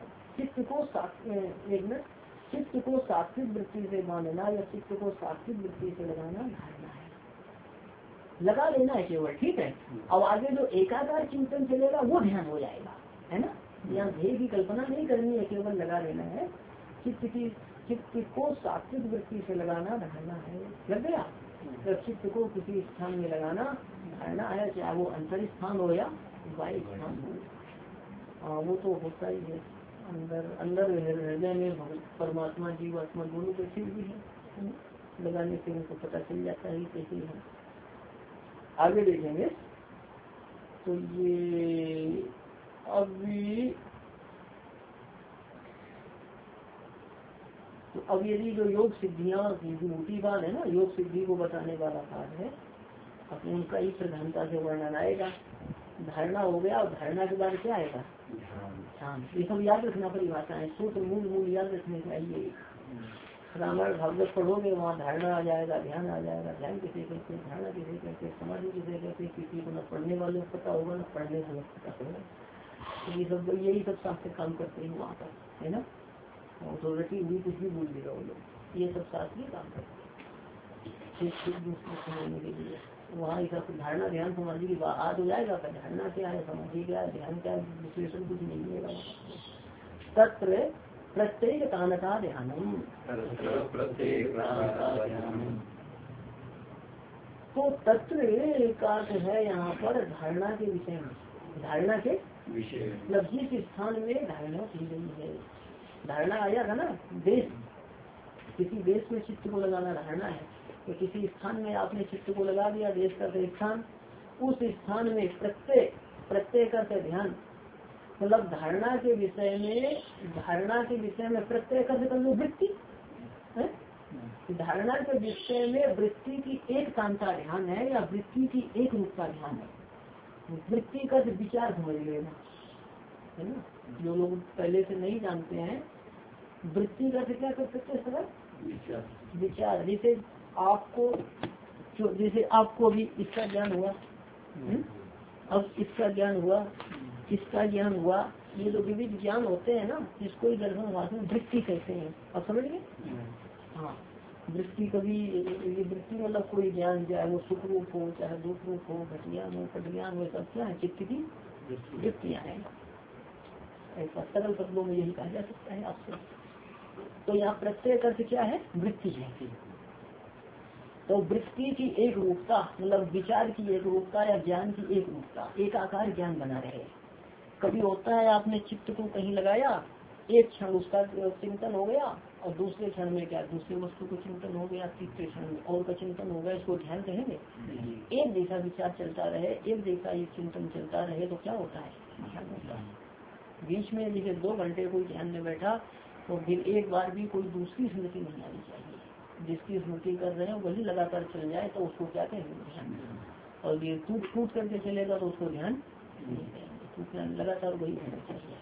A: को सात्विक वृत्ति से मानना या चित्त को सात्विक वृत्ति से लगाना, धारणा है, लगा लेना है केवल। ठीक है, अब आगे जो एकाकार चिंतन चलेगा वो ध्यान हो जाएगा, है ना। यहाँ ध्येय की कल्पना नहीं करनी है, केवल लगा लेना है। चित्त को सात्विक वृत्ति से लगाना, धारणा है, लग गया। तो चित्त को किसी स्थान में लगाना, धारणा है, चाहे वो अंतर स्थान हो या बाह्य स्थान हो। वो तो होता ही है, अंदर हृदय में परमात्मा जीवात्मा दोनों कैसे भी है, लगाने से उनको पता चल जाता है कैसे है। आगे देखेंगे तो ये अभी, तो अब यदि जो योग सिद्धियां मूर्तिवाद है ना, योग सिद्धि को बताने वाला पाठ है, अपने उनका ही प्रधानता से वर्णन आएगा। धारणा हो गया, और धारणा के बाद क्या आएगा? ध्यान। ये सब याद रखना परिभाषाएं, सूत्र मूल याद रखने चाहिए। रामायण भागवत पढ़ोगे वहाँ धारणा आ जाएगा, ध्यान आ जाएगा। ध्यान किसे कहते हैं, धारणा किसे कहते हैं, समाधि किसे कहते हैं, किसी को न पढ़ने वालों को पता होगा न पढ़ने वालों को पता होगा। तो ये सब यही सब शास्त्र काम करते हैं वहाँ पर, है ना। अथॉरिटी हुई कुछ भी बोल देगा वो लोग, ये सब शास्त्री काम करते हैं दूसरे समझने के लिए। वहाँ ऐसा धारणा ध्यान समाधि की बात हो जाएगा, धारणा क्या है, समाधि क्या है, ध्यान क्या है, विश्लेषण कुछ नहीं मिलेगा। तत्र प्रत्येक कानका ध्यानम, तो तत्र का है यहाँ पर धारणा के विषय में, धारणा के विषय मतलब जिस स्थान में धारणा की गई है। धारणा आया था ना, देश, किसी देश में चित्त को लगाना धारणा है। तो किसी स्थान में आपने चित्त को लगा दिया, देश का स्थान, उस स्थान में प्रत्यय करते ध्यान, मतलब धारणा के विषय में प्रत्यय करते कर लो वृत्ति है। धारणा के विषय में वृत्ति की एक कांता ध्यान है या वृत्ति की एक रूपता ध्यान है। वृत्ति का विचार समझ लेना, है ना। जो लोग पहले से नहीं जानते हैं, वृत्ति का क्या कर सकते हैं सर? विचार। जैसे आपको अभी इसका ज्ञान हुआ, अब इसका ज्ञान हुआ, इसका ज्ञान हुआ, ये जो विविध ज्ञान होते हैं ना, इसको ही दर्शन भाषा में वृत्ति कहते हैं। अब समझ गए? हाँ, वृत्ति कभी ये वृत्ति मतलब कोई ज्ञान, चाहे वो सुख रूप हो, चाहे दुख रूप हो, घटियान हो, पटज्ञान हो, सब क्या है? चित्त की वृत्तियाँ हैं। ऐसा सरल शब्दों में यही कहा जा सकता है आपसे। तो यहाँ प्रत्येक अर्थ क्या है? वृत्ति है। तो वृत्ति की एक रूपता मतलब विचार की एक रूपता या ज्ञान की एक रूपता, एक आकार ज्ञान बना रहे। कभी होता है आपने चित्त को कहीं लगाया, एक क्षण उसका चिंतन हो गया और दूसरे क्षण में क्या दूसरे वस्तु को चिंतन हो गया, तीसरे क्षण में और का चिंतन हो गया, इसको ध्यान रहेंगे। एक जैसा विचार चलता रहे, एक जैसा ये चिंतन चलता रहे तो क्या होता है, ध्यान होता है। बीच में जैसे 2 घंटे कोई ध्यान में बैठा तो फिर एक बार भी कोई दूसरी स्मृति नहीं आनी चाहिए। जिसकी स्मृति कर रहे हैं वही लगातार चल जाए तो उसको क्या कहेंगे, ध्यान। और ये टूट करके चलेगा तो उसको ध्यान लगातार वही होना चाहिए।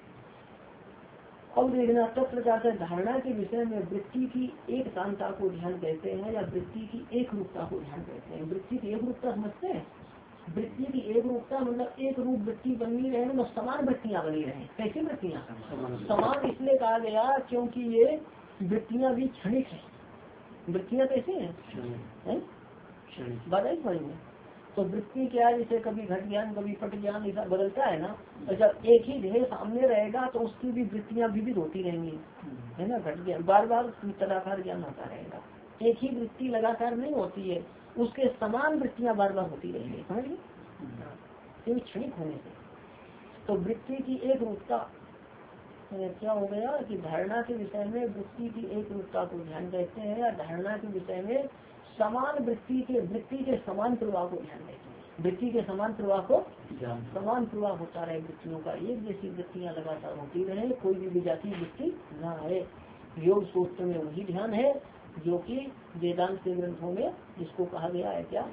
A: अब देखना तत्व प्रकार धारणा के विषय में वृत्ति की एक कांता को ध्यान कहते हैं या वृत्ति की एक रूपता को ध्यान कहते हैं। वृत्ति की एक रूपता समझते हैं। वृत्ति की एक रूपता मतलब एक रूप वृत्ति बनी रहे, मतलब समान वृत्तियाँ बनी रहे। कैसी वृत्तियाँ समान इसलिए कहा गया क्योंकि ये वृत्तियाँ भी क्षणिक है। वृत्तियाँ कैसे हैं, बताइए समझ में। तो वृत्ति क्या है, जैसे कभी घट ज्ञान कभी पट ज्ञान ऐसा बदलता है ना। और जब एक ही ध्येय सामने रहेगा तो उसकी भी वृत्तियाँ विविध होती रहेंगी, है ना। घट ज्ञान बार बार तदाकार ज्ञान होता रहेगा, एक ही वृत्ति लगातार नहीं होती है, उसके समान वृत्तियाँ बार बार होती रहेंगी, समझिए, क्योंकि क्षणिक होने से। तो वृत्ति की एक रूपता क्या हो गया कि धारणा के विषय में वृत्ति की एक रूपता को ध्यान देते हैं या धारणा के विषय में समान वृत्ति के समान प्रवाह को ध्यान देते हैं। वृत्ति के समान प्रवाह को समान प्रवाह होता रहे, वृत्तियों का एक जैसी वृत्तियाँ लगातार होती रहे, कोई भी विजातीय वृत्ति न रहे। योग सूत्र में वही ध्यान है जो कि वेदांत के ग्रंथों में जिसको कहा गया है क्या,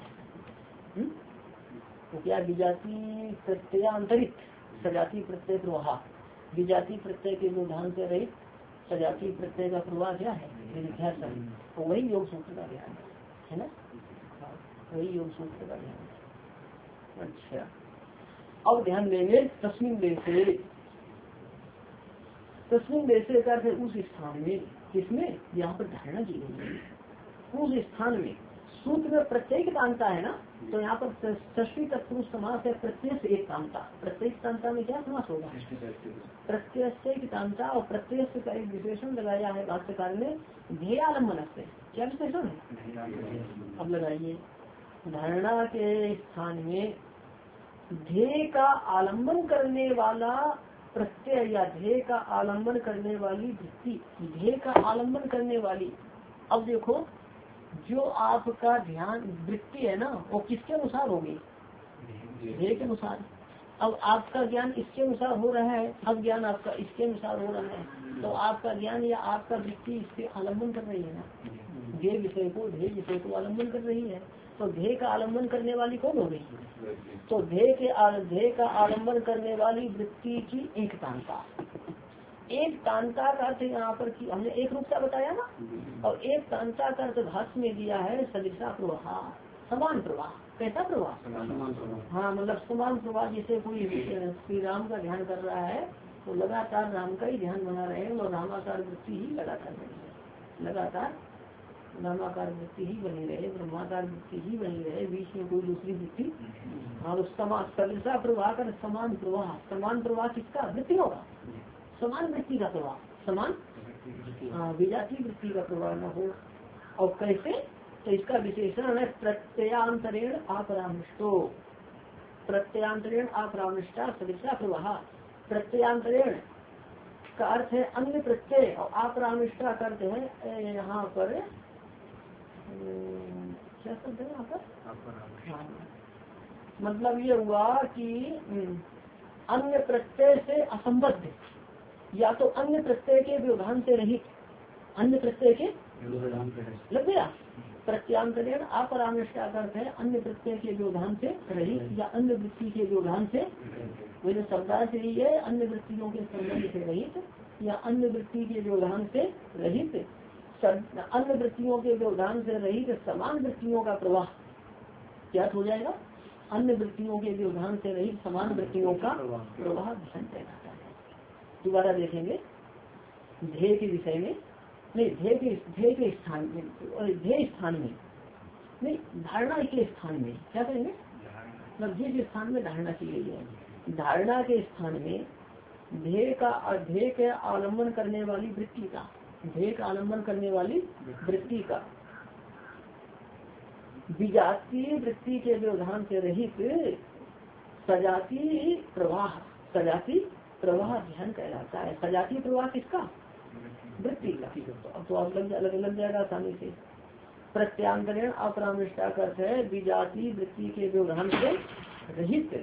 A: तो क्या विजाति प्रत्ययांतरित सजाती प्रत्यय प्रवाह। विजाति प्रत्यय के जो ध्यान से रहित सजाती प्रत्यय का प्रवाह क्या है, तो वही योग सूत्र का ध्यान है ना, वही योग सूत्र का ध्यान है। अच्छा, अब ध्यान देंगे तस्मिन देशे। तस्मिन देशे का उस स्थान में, किसमें, यहाँ पर धारणा की गई है उस स्थान में। सूत्र में प्रत्येक कांता है ना, तो यहाँ पर षष्ठी तत्पुरुष समास है, प्रत्यय से एक कांता। प्रत्येक कांता में क्या समास होगा, प्रत्यय से एक कांता। और प्रत्यय से का एक विशेषण लगाया है भाष्यकार ने, ध्येयालंबन से। क्या विशेषण है, अब लगाइए। धारणा के स्थान में ध्येय का आलम्बन करने वाला प्रत्यय या ध्येय का आलम्बन करने वाली वृत्ति, ध्येय का आलम्बन करने वाली। अब देखो, जो आपका ध्यान वृत्ति है ना, वो किसके अनुसार होगी, ध्येय के अनुसार। अब आपका ज्ञान इसके अनुसार हो रहा है, अब ज्ञान आपका इसके अनुसार हो रहा है, तो आपका ज्ञान या आपका वृत्ति इसके आलम्बन कर रही है ना, ध्येय विषय को आलम्बन कर रही है। तो ध्येय का आलम्बन करने वाली कौन हो गई, तो ध्येय का आलम्बन करने वाली वृत्ति की एक कांता। एक कांता का अर्थ यहाँ पर की हमने एक रूपता बताया ना, और एक कांता का अर्थ भाष्य में दिया है सदृशा प्रवाह, समान प्रवाह। कैसा प्रवाह, हाँ मतलब समान प्रवाह। जैसे कोई श्री राम का ध्यान कर रहा है तो लगातार राम का ही ध्यान बना रहे और रामाकार वृत्ति ही लगातार बनी रहे, लगातार नामाकार वृत्ति ही बनी रहे, ब्रह्माकार वृत्ति ही बनी रहे, बीच में कोई दूसरी वृत्ति। हाँ, सदृशा प्रवाह का समान प्रवाह। समान प्रवाह किसका, वृत्तियों का, समान वृत्ति का प्रवाह, समान विजातीय वृत्ति का प्रवाह न हो। और कैसे, तो इसका विशेषण है प्रत्ययांतरेण अपरामृष्टो। प्रत्ययांतरेण अपरामृष्टा सदृशा प्रवाह। प्रत्ययांतरेण का अर्थ है अन्य प्रत्यय, और अपरामृष्टा का अर्थ है यहाँ पर क्या शब्द है यहाँ पर, मतलब ये हुआ कि अन्य प्रत्यय से असंबद्ध, या तो अन्य प्रत्यय के व्यवधान से रहित, अन्य प्रत्यय के लग गया। प्रत्यांतरेण अपरामृष्टा का अर्थ है अन्य प्रत्यय के व्यवधान से रहित या अन्य वृत्ति के व्यवधान से, वैसे शब्दार्थ यही है, अन्य वृत्तियों के संबंध से रहित या अन्य वृत्ति के व्यवधान से रहित। अन्य वृत्तियों के व्यवधान से रहित समान वृत्तियों का प्रवाह क्या हो जाएगा, अन्य वृत्तियों के व्यवधान से रहित समान वृत्तियों का प्रवाह ध्यान कहलाता है। दोबारा देखेंगे, ध्येय के विषय में नहीं, ध्येय के स्थान में, ध्येय स्थान में नहीं, धारणा के स्थान में क्या करेंगे, मतलब ध्येय के स्थान में धारणा की गई है। धारणा के स्थान में ध्येय के आलम्बन करने वाली वृत्ति का, ध्येय का आलम्बन करने वाली वृत्ति का विजातीय वृत्ति के व्यवधान से रहित सजाती प्रवाह, सजाती प्रवाह ध्यान कहलाता है। सजातीय प्रवाह किसका? वृत्ति का। अब तो आप लग जाएगा आसानी से। प्रत्यांतरण अपरामृष्टा का अर्थ है विजातीय वृत्ति के व्यवधान से रहित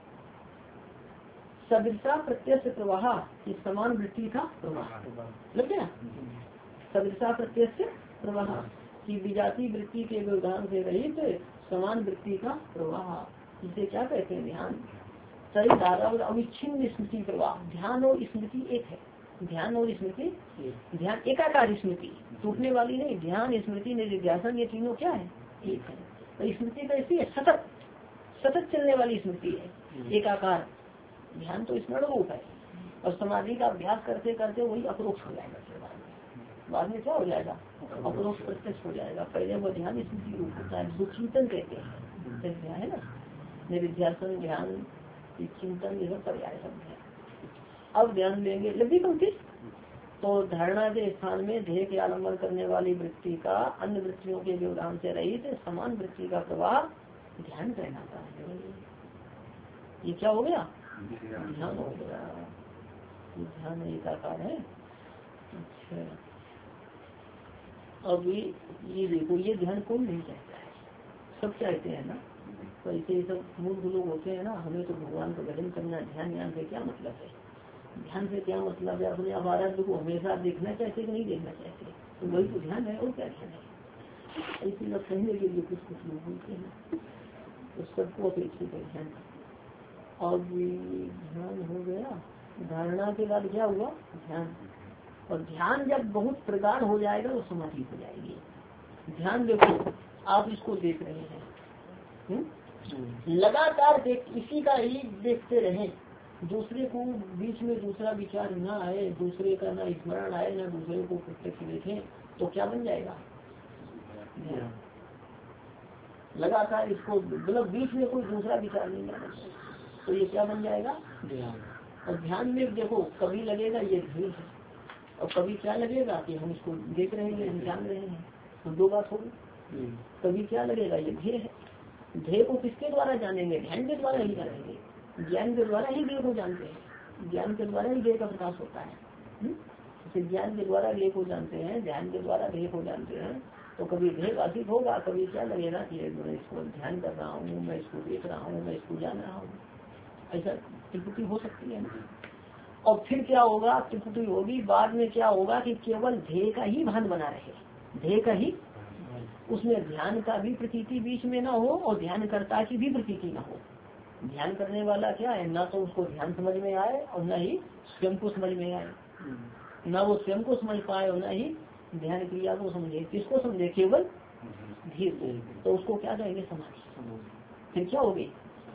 A: सदृशा प्रत्यक्ष प्रवाह की समान वृत्ति का प्रवाह। लग गया? सदृशा प्रत्यक्ष प्रवाह की विजातीय वृत्ति के व्यवधान से रहित समान वृत्ति का प्रवाह। इसे क्या कहते हैं? ध्यान। सही धारा और अविच्छिन्न स्मृति प्रवाह। ध्यान और स्मृति एक है। ध्यान और स्मृति, ध्यान एकाकार स्मृति, टूटने वाली नहीं। ध्यान, स्मृति, निधिध्यासन, ये तीनों क्या है? एक है। तो स्मृति कैसी है? सतत सतत चलने वाली स्मृति है, एकाकार। ध्यान तो स्मरण रूप है। और समाधि का अभ्यास करते करते वही अपरोक्ष हो जाएगा। बाद में क्या हो जाएगा? अपरोक्ष प्रत्यक्ष हो जाएगा। पहले वो ध्यान स्मृति रूप होता है, जो चिंतन कहते हैं, है ना। निधिध्यासन, ध्यान, चिंतन, ये सब पर्याय शब्द है। अब ध्यान देंगे लंबी पंक्ति। तो धारणा के स्थान में ध्येय के आलम्बन करने वाली वृत्ति का अन्य वृत्तियों के व्यवधान से रहित समान वृत्ति का प्रवाह ध्यान कहलाता है। ये क्या हो गया? ध्यान हो गया। ध्यान एकाकार है। अच्छा, अब ये देखो, ये ध्यान कौन नहीं चाहता है? सब चाहते हैं ना। तो ऐसे सब मूर्ख लोग होते हैं ना, हमें तो भगवान का भजन करना, ध्यान से क्या मतलब है? ध्यान से क्या मतलब है? अपने आराध्य को हमेशा देखना चाहते कि नहीं देखना चाहते? तो वही तो ध्यान है, और क्या ध्यान है? ऐसी बात कहने के लिए कुछ लोग बोलते हैं, तो सबको अपेक्षित है ध्यान। अब ध्यान हो गया। धारणा के बाद क्या हुआ? ध्यान। और ध्यान जब बहुत प्रगाढ़ हो जाएगा तो समाधि हो जाएगी। ध्यान देखो, आप इसको देख रहे हैं, लगातार देख, इसी का ही देखते रहें, दूसरे को बीच में दूसरा विचार ना आए, दूसरे का ना स्मरण आए, ना दूसरे को प्रत्यक्ष देखें, तो क्या बन जाएगा? लगातार इसको, मतलब बीच में कोई दूसरा विचार नहीं आना, तो ये क्या बन जाएगा? और ध्यान में देखो, कभी लगेगा ये ध्येय है, और कभी क्या लगेगा कि हम इसको देख रहे हैं, हम जान रहे हैं। तो दो बात होगी। कभी क्या लगेगा? ये ध्येय है। ध्येय को किसके द्वारा जानेंगे? ध्यान के द्वारा ही जानेंगे। ज्ञान के द्वारा ही ध्येय को जानते हैं। ज्ञान के द्वारा ही ध्येय का प्रकाश होता है। ज्ञान के द्वारा ध्येय को जानते हैं, ध्यान के द्वारा ध्येय को जानते हैं। तो कभी ध्येय बाधित होगा, कभी क्या लगेगा कि मैं इसको ध्यान कर रहा हूँ, मैं इसको देख रहा हूँ, मैं इसको जान रहा हूँ। ऐसा त्रिपुटी हो सकती है ना। और फिर क्या होगा? त्रिपुटी होगी, बाद में क्या होगा कि केवल ध्येय का ही भान बना रहे, ध्येय का ही, उसमें ध्यान का भी प्रतीति बीच में ना हो और ध्यान करता की भी प्रतीति ना हो। ध्यान करने वाला क्या है? ना तो उसको ध्यान समझ में आए और न ही स्वयं को समझ में आए, ना वो स्वयं को समझ पाए और न ही ध्यान क्रिया को समझे। किसको समझे? केवल ध्येय को। तो उसको क्या कहेंगे? समाधि। फिर क्या होगी?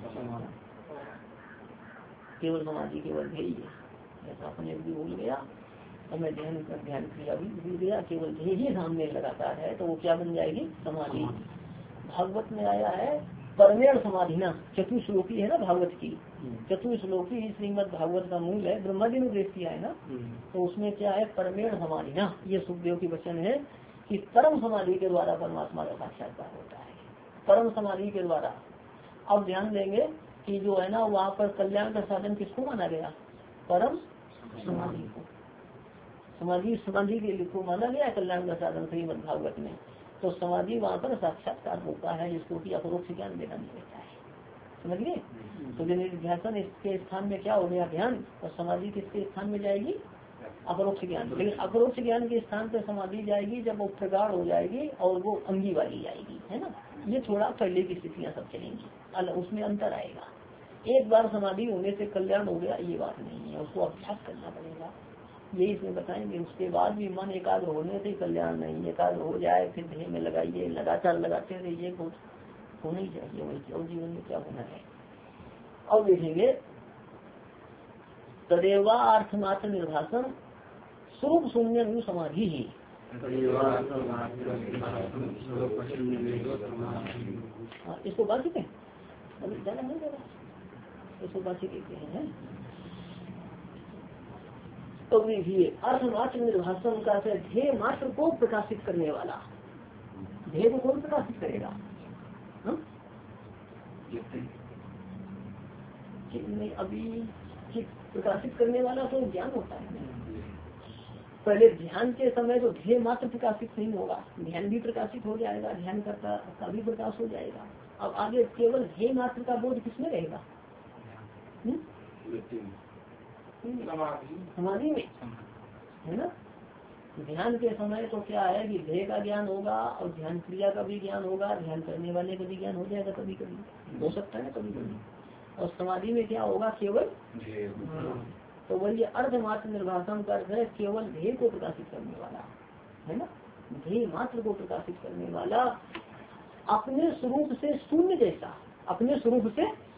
A: केवल समाधि, केवल ध्येय। ऐसा अपने भी भूल गया और मैं ध्यान क्रिया भी भूल गया, केवल ध्येय ही सामने लगातार है, तो वो क्या बन जाएगी? समाधि। भागवत में आया है परमेण समाधि ना, चतुश्लोकी है ना भागवत की, चतुश्लोकी श्रीमद भागवत का मूल है, ब्रह्मा जी ने उपदेश किया है ना। तो उसमें क्या है? परमेण समाधि ना, ये सुखदेव की वचन है कि परम समाधि के द्वारा परमात्मा का साक्षात्कार होता है, परम समाधि के द्वारा। अब ध्यान देंगे कि जो है ना, वहाँ पर कल्याण का साधन किसको माना गया? परम समाधि को। समाधि के लिए को माना गया कल्याण का साधन श्रीमद भागवत में। तो समाधि वहाँ पर साक्षात्कार होता है, जिसको कि अपरोक्ष ज्ञान देना नहीं देता है। समझ गए? तो निधिध्यासन इसके स्थान में क्या हो गया? ध्यान। और समाधि किसके स्थान में जाएगी? अपरोक्ष ज्ञान। लेकिन अपरोक्ष ज्ञान के स्थान पर समाधि जाएगी जब वो प्रगाढ़ हो जाएगी और वो अंगी वाली जाएगी, है ना। ये थोड़ा पहले की स्थितियाँ सब चलेंगी, उसमें अंतर आएगा। एक बार समाधि होने से कल्याण हो गया ये बात नहीं है, उसको अभ्यास करना पड़ेगा, यही इसमें बताएंगे। उसके बाद भी मन एकाग्र होने से कल्याण नहीं, एकाग्र हो जाए फिर ध्येय में लगाइए, लगातार लगाते रहिए, होना ही चाहिए वही। और जीवन में क्या होना है? अब देखेंगे तदेवा अर्थमात्र निर्भाषण स्वरूप शून्य समाधि ही। इसको बात है, अभी जाना नहीं जाना, इसको बात कहते हैं। तो देखिए अर्थमात्र निर्भाषण का ध्येय मात्र को प्रकाशित करने वाला। ध्येय को कौन प्रकाशित करेगा? नहीं, अभी प्रकाशित करने वाला तो ज्ञान होता है। पहले ध्यान के समय तो ध्येय मात्र प्रकाशित नहीं होगा, ध्यान भी प्रकाशित हो जाएगा, ध्यान करता का भी प्रकाश हो जाएगा। अब आगे केवल ध्येय मात्र का बोध किसमें रहेगा? समाधि में, है ना। ध्यान के समय तो क्या है कि ध्येय का ज्ञान होगा और ध्यान क्रिया का भी ज्ञान होगा, ध्यान करने वाले का भी ज्ञान हो जाएगा, कभी कभी हो सकता है कभी कभी। और समाधि में क्या होगा? केवल तो वही अर्धमात्र निर्भाषण का अर्थ है केवल ध्येय को प्रकाशित करने वाला, है ना। ध्येय मात्र को प्रकाशित करने वाला, अपने स्वरूप से शून्य जैसा, अपने स्वरूप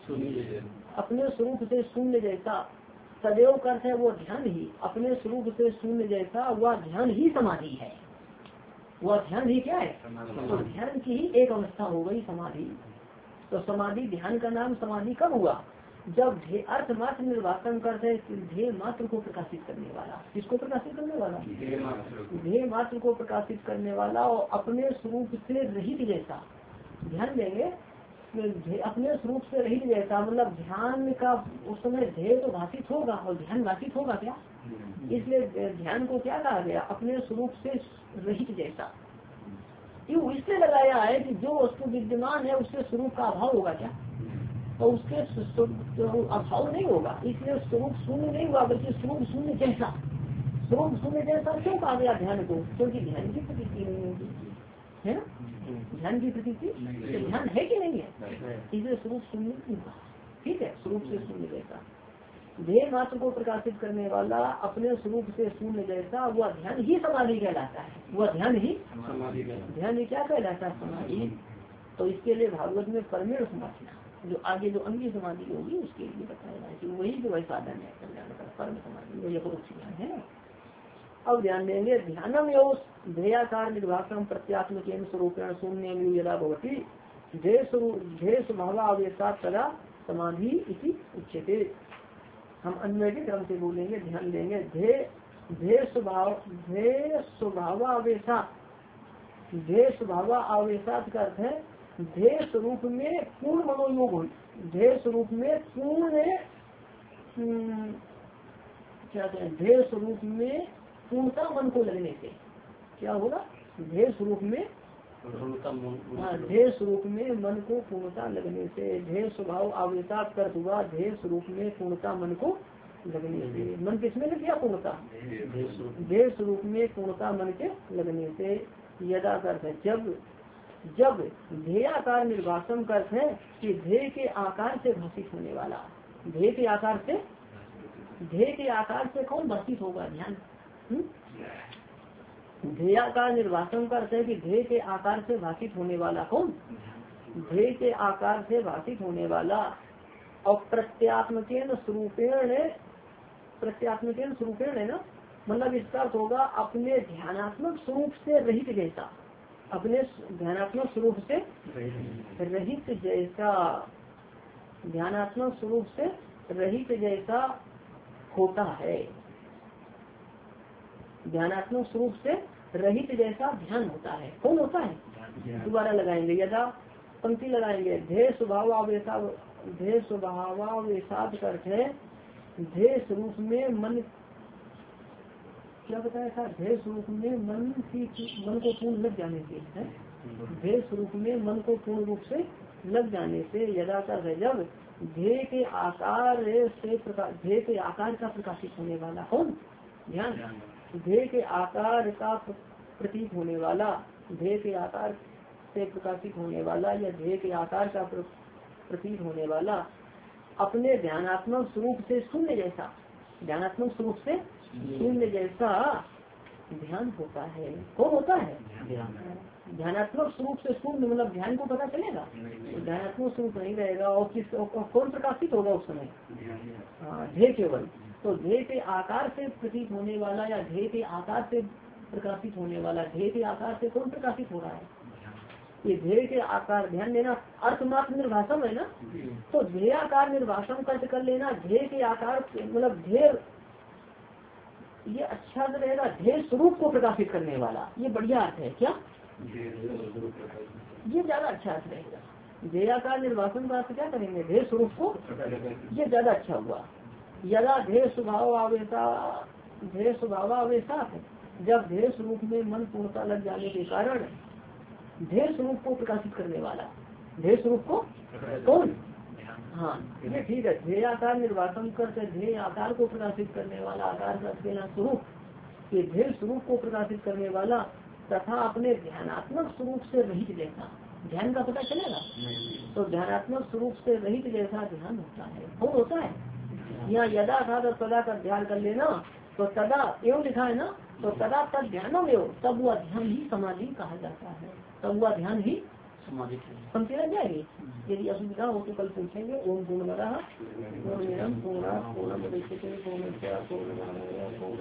A: से शून्य जैसा। सदैव का अर्थ है वो ध्यान ही, अपने स्वरूप से शून्य जैसा वह ध्यान ही समाधि है। वह ध्यान ही क्या है? तो ध्यान की ही एक अवस्था हो गई समाधि। तो समाधि, ध्यान का नाम समाधि कब हुआ? जब अर्थ मात्र निर्वाचन करते ध्येय मात्र को प्रकाशित करने वाला। किसको प्रकाशित करने वाला? ध्येय मात्र को प्रकाशित करने वाला और अपने स्वरूप से रहित जैसा। ध्यान देंगे अपने स्वरूप से रहित जैसा, मतलब ध्यान का उस समय ध्येय तो भाषित होगा और ध्यान भाषित होगा क्या? इसलिए ध्यान को क्या कहा गया? अपने स्वरूप से रहित जैसा। क्यों इसलिए लगाया है कि जो वस्तु विद्यमान है उसके स्वरूप का अभाव होगा क्या? तो उसके अभाव नहीं होगा, इसलिए स्वरूप शून्य नहीं हुआ बल्कि स्वरूप शून्य जैसा। स्वरूप शून्य जैसा क्यों कहा गया ध्यान को? क्योंकि ध्यान की प्रतीति नहीं होगी, है ना। ध्यान की प्रतीति तो ध्यान है कि नहीं है, इसलिए स्वरूप शून्य नहीं हुआ। ठीक है, स्वरूप से शून्य जैसा। ध्येय मात्र को प्रकाशित करने वाला अपने स्वरूप से शून्य जैसा वह ध्यान ही समाधि कहलाता है। वह ध्यान ही क्या कहलाता है? समाधि। तो इसके लिए भागवत में परमेण समाधि, जो आगे जो अंगी समाधि होगी उसके लिए बताया कि वही जो है साधन है कल्याण का, परम समाधि, वो यथोक्त ज्ञान है। अब ध्यान देंगे ध्यानम एवं ध्येयाकार निर्वाचन प्रत्यात्मक स्वरूपेण शून्य यदा भवति ध्येय स्वभावावेशा तदा समाधि इति उच्यते। हम अन्वय के क्रम से बोलेंगे, ध्यान देंगे। ध्येय स्वभाव आवेशात का अर्थ है ध्येय स्वरूप में पूर्ण मनोयोग हो, ध्येय स्वरूप में पूर्ण क्या कहें, ध्येय स्वरूप में पूर्णता मन को लगने से क्या होगा? ध्येय स्वरूप में ध्येय स्वरूप में मन को पूर्णता लगने से, ध्येय स्वभाव आवेशात कर हुआ ध्येय स्वरूप में पूर्णता मन को लगने से। मन किसमें लग गया? पूर्णता। ध्येय स्वरूप में पूर्णता मन के लगने से। यदा अर्थ है जब ध्येयाकार निर्वाचन करते हैं कि ध्येय के आकार से भाषित होने वाला, ध्येय के आकार से कौन भाषित होगा? ध्यान। ध्येयाकार निर्वाचन करते हैं कि ध्येय के आकार से भाषित होने वाला कौन? ध्येय के आकार से भाषित होने वाला। और प्रत्यात्मकेन स्वरूपेण है ना, मतलब इसका अर्थ होगा अपने ध्यानात्मक स्वरूप से रहित जैसा, अपने ध्यानात्मक स्वरूप से रहित जैसा, ध्यानात्मक स्वरूप से रहित जैसा होता है। ध्यानात्मक स्वरूप से रहित जैसा ध्यान होता है। कौन होता है? दोबारा लगाएंगे, यदा पंक्ति लगाएंगे। ध्येय स्वभावावेशात करते ध्येय स्वरूप में मन, क्या बताया था? ध्येय स्वरूप में मन को पूर्ण लग जाने से है। ध्येय स्वरूप में मन को पूर्ण रूप से लग जाने से यदा का है जब ध्येय के आकार से ध्येय के आकार का प्रकाशित होने वाला कौन? ध्यान। ध्येय के आकार का प्रतीक होने वाला, ध्येय के आकार से प्रकाशित होने वाला या ध्येय के आकार का प्रतीक होने वाला अपने ध्यानात्मक स्वरूप से शून्य जैसा, ध्यानात्मक स्वरूप से शून्य जैसा ध्यान होता है। कौन होता है? ध्यानात्मक स्वरूप से शून्य, मतलब ध्यान को पता चलेगा तो ध्यानात्मक स्वरूप नहीं रहेगा। और कौन प्रकाशित होगा उस समय? ध्येय केवल। तो ध्येय के आकार से प्रतीक होने वाला या ध्येय के आकार से प्रकाशित होने वाला, ध्येय के आकार से कौन प्रकाशित हो रहा है? ये ध्येय के आकार, ध्यान देना, अर्थमात्र निर्भाषण है ना, तो ध्येयाकार निर्भाषण कर लेना। ध्येय के आकार मतलब ध्येय, ये अच्छा रहेगा, ध्येय स्वरूप को प्रकाशित करने वाला, ये बढ़िया अर्थ है। क्या ये ज्यादा अच्छा अर्थ रहेगा? ध्येयाकार निर्वाचन का अर्थ क्या करेंगे? ध्येय स्वरूप को, ये ज्यादा अच्छा हुआ। यदा ध्येय स्वभाव आवेशा जब ध्येय स्वरूप में मन पूर्णता लग जाने के कारण ध्येय स्वरूप को प्रकाशित करने वाला, ध्येय स्वरूप को कौन, हाँ ये ठीक है, ध्येय आकार निर्वाचन करके ध्येय आकार को प्रकाशित करने वाला, आकार का स्वरूप, ये ध्येय स्वरूप को प्रकाशित करने वाला तथा अपने ध्यानात्मक स्वरूप से रहित जैसा, ध्यान का पता चलेगा तो ध्यानात्मक स्वरूप से रहित जैसा ध्यान होता है। कौन होता है? यहाँ यदा था तो तदा का ध्यान कर लेना, तो तदा एवं लिखा है ना, तो तदा तक ध्यानम एवं, तब वह ध्यान ही समाधि कहा जाता है, तब वह ध्यान ही समाधि समझ जाएगी। यदि असुविधा हो तो कल पूछेंगे। ओम पूर्णमदः पूर्णमिदं पूर्णात् पूर्णमुदच्यते पूर्णस्य पूर्णमादाय